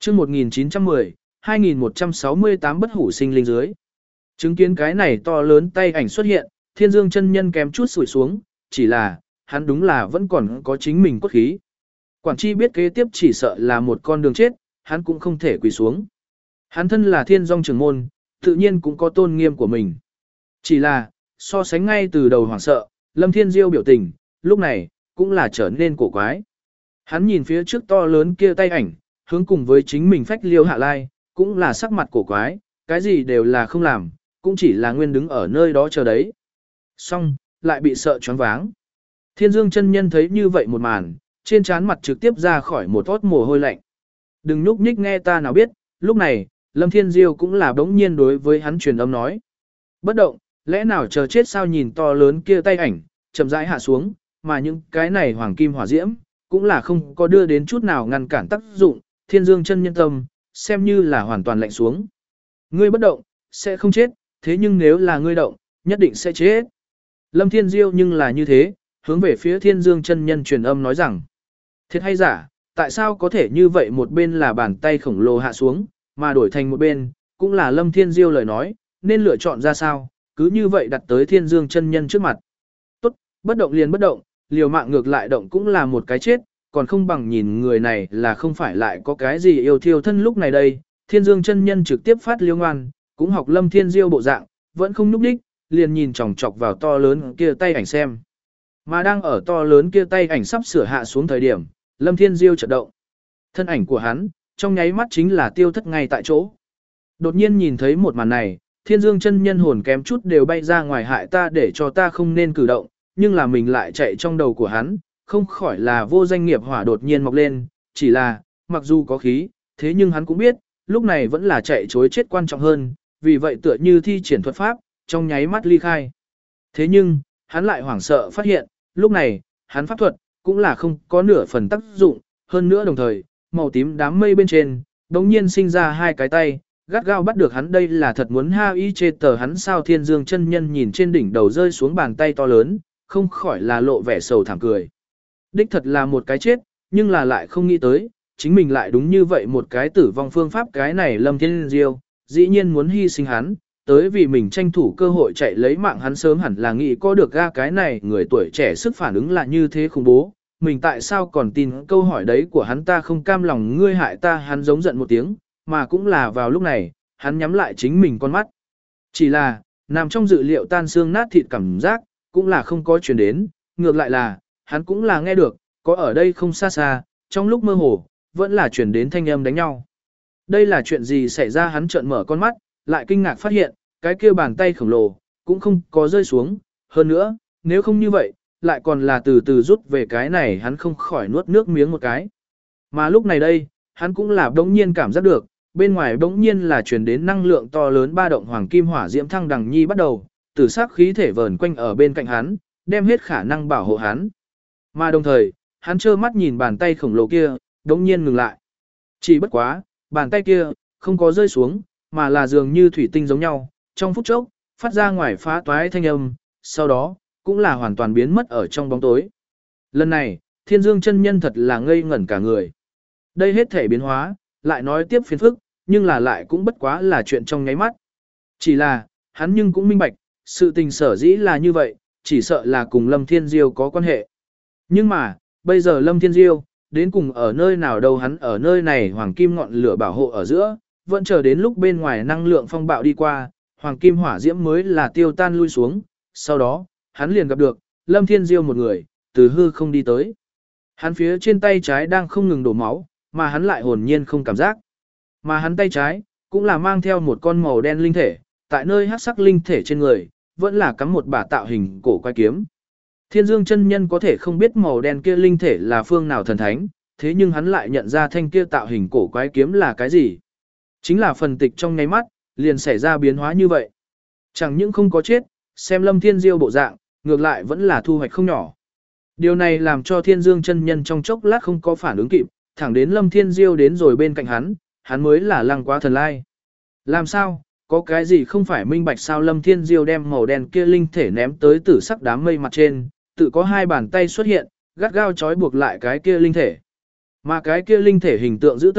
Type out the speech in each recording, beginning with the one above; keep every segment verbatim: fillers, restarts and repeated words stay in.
chương một nghìn chín trăm mười, hai nghìn một trăm sáu mươi tám bất hủ sinh linh dưới. Chứng kiến cái này to lớn tay ảnh xuất hiện, Thiên Dương chân nhân kém chút sủi xuống, chỉ là, hắn đúng là vẫn còn có chính mình cốt khí. Quản chi biết kế tiếp chỉ sợ là một con đường chết, hắn cũng không thể quỳ xuống. Hắn thân là Thiên Dòng trưởng môn, tự nhiên cũng có tôn nghiêm của mình. Chỉ là, so sánh ngay từ đầu hoảng sợ, Lâm Thiên Diêu biểu tình, lúc này, cũng là trở nên cổ quái. Hắn nhìn phía trước to lớn kia tay ảnh, hướng cùng với chính mình phách liêu hạ lai, cũng là sắc mặt cổ quái, cái gì đều là không làm, cũng chỉ là nguyên đứng ở nơi đó chờ đấy. Xong, lại bị sợ choáng váng. Thiên Dương chân nhân thấy như vậy một màn, trên trán mặt trực tiếp ra khỏi một tót mồ hôi lạnh. Đừng nhúc nhích nghe ta nào biết, lúc này, Lâm Thiên Diêu cũng là bỗng nhiên đối với hắn truyền âm nói. Bất động, lẽ nào chờ chết sao nhìn to lớn kia tay ảnh, chậm rãi hạ xuống, mà những cái này hoàng kim hỏa diễm, cũng là không có đưa đến chút nào ngăn cản tác dụng, Thiên Dương chân nhân tâm, xem như là hoàn toàn lạnh xuống. Ngươi bất động, sẽ không chết, thế nhưng nếu là ngươi động, nhất định sẽ chết. Lâm Thiên Diêu nhưng là như thế, hướng về phía Thiên Dương chân nhân truyền âm nói rằng, thiệt hay giả, tại sao có thể như vậy một bên là bàn tay khổng lồ hạ xuống, mà đổi thành một bên, cũng là Lâm Thiên Diêu lời nói, nên lựa chọn ra sao, cứ như vậy đặt tới Thiên Dương chân nhân trước mặt. Tốt, bất động liền bất động, liều mạng ngược lại động cũng là một cái chết, còn không bằng nhìn người này là không phải lại có cái gì yêu thiêu thân lúc này đây. Thiên Dương chân nhân trực tiếp phát liêu ngoan, cũng học Lâm Thiên Diêu bộ dạng, vẫn không nhúc đích, liền nhìn chòng chọc vào to lớn kia tay ảnh xem. Mà đang ở to lớn kia tay ảnh sắp sửa hạ xuống thời điểm, Lâm Thiên Diêu chợt động. Thân ảnh của hắn, trong nháy mắt chính là tiêu thất ngay tại chỗ. Đột nhiên nhìn thấy một màn này, Thiên Dương chân nhân hồn kém chút đều bay ra ngoài hại ta để cho ta không nên cử động, nhưng là mình lại chạy trong đầu của hắn, không khỏi là vô danh nghiệp hỏa đột nhiên mọc lên, chỉ là, mặc dù có khí, thế nhưng hắn cũng biết, lúc này vẫn là chạy chối chết quan trọng hơn, vì vậy tựa như thi triển thuật pháp, trong nháy mắt ly khai. Thế nhưng, hắn lại hoảng sợ phát hiện, lúc này, hắn pháp thuật, cũng là không có nửa phần tác dụng, hơn nữa đồng thời, màu tím đám mây bên trên, đống nhiên sinh ra hai cái tay, gắt gao bắt được hắn đây là thật muốn ha y chê tờ hắn sao. Thiên Dương chân nhân nhìn trên đỉnh đầu rơi xuống bàn tay to lớn, không khỏi là lộ vẻ sầu thảm cười. Đích thật là một cái chết, nhưng là lại không nghĩ tới, chính mình lại đúng như vậy một cái tử vong phương pháp cái này Lâm Thiên Diêu, dĩ nhiên muốn hy sinh hắn, tới vì mình tranh thủ cơ hội chạy lấy mạng hắn sớm hẳn là nghĩ có được ga cái này người tuổi trẻ sức phản ứng là như thế khủng bố, mình tại sao còn tin câu hỏi đấy của hắn ta không cam lòng ngươi hại ta hắn giống giận một tiếng, mà cũng là vào lúc này, hắn nhắm lại chính mình con mắt. Chỉ là, nằm trong dự liệu tan xương nát thịt cảm giác, cũng là không có chuyển đến, ngược lại là, hắn cũng là nghe được, có ở đây không xa xa, trong lúc mơ hồ, vẫn là chuyển đến thanh âm đánh nhau. Đây là chuyện gì xảy ra hắn trợn mở con mắt, lại kinh ngạc phát hiện, cái kia bàn tay khổng lồ, cũng không có rơi xuống, hơn nữa, nếu không như vậy, lại còn là từ từ rút về cái này hắn không khỏi nuốt nước miếng một cái. Mà lúc này đây, hắn cũng là đống nhiên cảm giác được, bên ngoài đống nhiên là truyền đến năng lượng to lớn ba động hoàng kim hỏa diễm thăng đằng nhi bắt đầu, tử sắc khí thể vờn quanh ở bên cạnh hắn, đem hết khả năng bảo hộ hắn. Mà đồng thời, hắn trơ mắt nhìn bàn tay khổng lồ kia, đống nhiên ngừng lại. Chỉ bất quá, bàn tay kia, không có rơi xuống, mà là dường như thủy tinh giống nhau, trong phút chốc, phát ra ngoài phá toái thanh âm, sau đó, cũng là hoàn toàn biến mất ở trong bóng tối. Lần này, Thiên Dương chân nhân thật là ngây ngẩn cả người. Đây hết thể biến hóa, lại nói tiếp phiền phức, nhưng là lại cũng bất quá là chuyện trong nháy mắt. Chỉ là, hắn nhưng cũng minh bạch, sự tình sở dĩ là như vậy, chỉ sợ là cùng Lâm Thiên Diêu có quan hệ. Nhưng mà, bây giờ Lâm Thiên Diêu, đến cùng ở nơi nào đâu hắn ở nơi này hoàng kim ngọn lửa bảo hộ ở giữa, vẫn chờ đến lúc bên ngoài năng lượng phong bạo đi qua, hoàng kim hỏa diễm mới là tiêu tan lui xuống, sau đó, hắn liền gặp được, Lâm Thiên Diêu một người, từ hư không đi tới. Hắn phía trên tay trái đang không ngừng đổ máu, mà hắn lại hồn nhiên không cảm giác. Mà hắn tay trái, cũng là mang theo một con màu đen linh thể, tại nơi hắc sắc linh thể trên người, vẫn là cắm một bả tạo hình cổ quái kiếm. Thiên Dương chân nhân có thể không biết màu đen kia linh thể là phương nào thần thánh, thế nhưng hắn lại nhận ra thanh kia tạo hình cổ quái kiếm là cái gì. Chính là phần tịch trong nháy mắt, liền xảy ra biến hóa như vậy. Chẳng những không có chết, xem Lâm Thiên Diêu bộ dạng, ngược lại vẫn là thu hoạch không nhỏ. Điều này làm cho Thiên Dương chân nhân trong chốc lát không có phản ứng kịp, thẳng đến Lâm Thiên Diêu đến rồi bên cạnh hắn, hắn mới là lăng quá thần lai. Làm sao, có cái gì không phải minh bạch sao? Lâm Thiên Diêu đem màu đen kia linh thể ném tới tử sắc đám mây mặt trên, tự có hai bàn tay xuất hiện, gắt gao trói buộc lại cái kia linh thể. Mà cái kia linh thể hình tượng dữ tợn,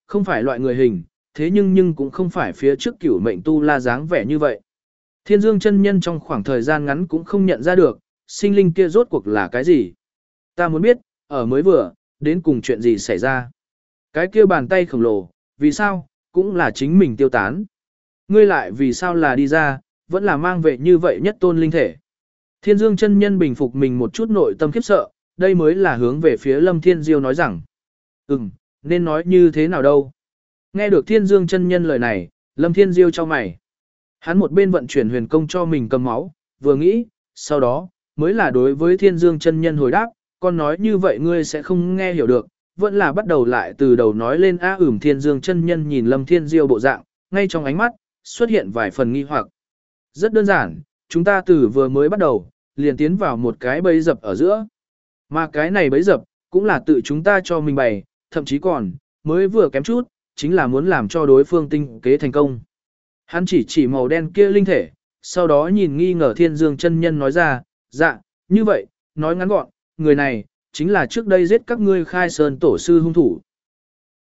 không phải loại người hình, thế nhưng nhưng cũng không phải phía trước cửu mệnh tu la dáng vẻ như vậy. Thiên Dương chân nhân trong khoảng thời gian ngắn cũng không nhận ra được, sinh linh kia rốt cuộc là cái gì. Ta muốn biết, ở mới vừa, đến cùng chuyện gì xảy ra. Cái kia bàn tay khổng lồ, vì sao, cũng là chính mình tiêu tán. Ngươi lại vì sao là đi ra, vẫn là mang về như vậy nhất tôn linh thể. Thiên Dương chân nhân bình phục mình một chút nội tâm khiếp sợ, đây mới là hướng về phía Lâm Thiên Diêu nói rằng. Ừm, nên nói như thế nào đâu. Nghe được Thiên Dương chân nhân lời này, Lâm Thiên Diêu cho mày. Hắn một bên vận chuyển huyền công cho mình cầm máu, vừa nghĩ, sau đó, mới là đối với Thiên Dương chân nhân hồi đáp, con nói như vậy ngươi sẽ không nghe hiểu được, vẫn là bắt đầu lại từ đầu nói lên a ửm. Thiên Dương chân nhân nhìn Lâm Thiên Diêu bộ dạng, ngay trong ánh mắt, xuất hiện vài phần nghi hoặc. Rất đơn giản, chúng ta từ vừa mới bắt đầu, liền tiến vào một cái bẫy dập ở giữa. Mà cái này bẫy dập, cũng là tự chúng ta cho mình bày, thậm chí còn, mới vừa kém chút, chính là muốn làm cho đối phương tinh kế thành công. Hắn chỉ chỉ màu đen kia linh thể, sau đó nhìn nghi ngờ Thiên Dương chân nhân nói ra, dạ, như vậy, nói ngắn gọn, người này, chính là trước đây giết các ngươi khai sơn tổ sư hung thủ.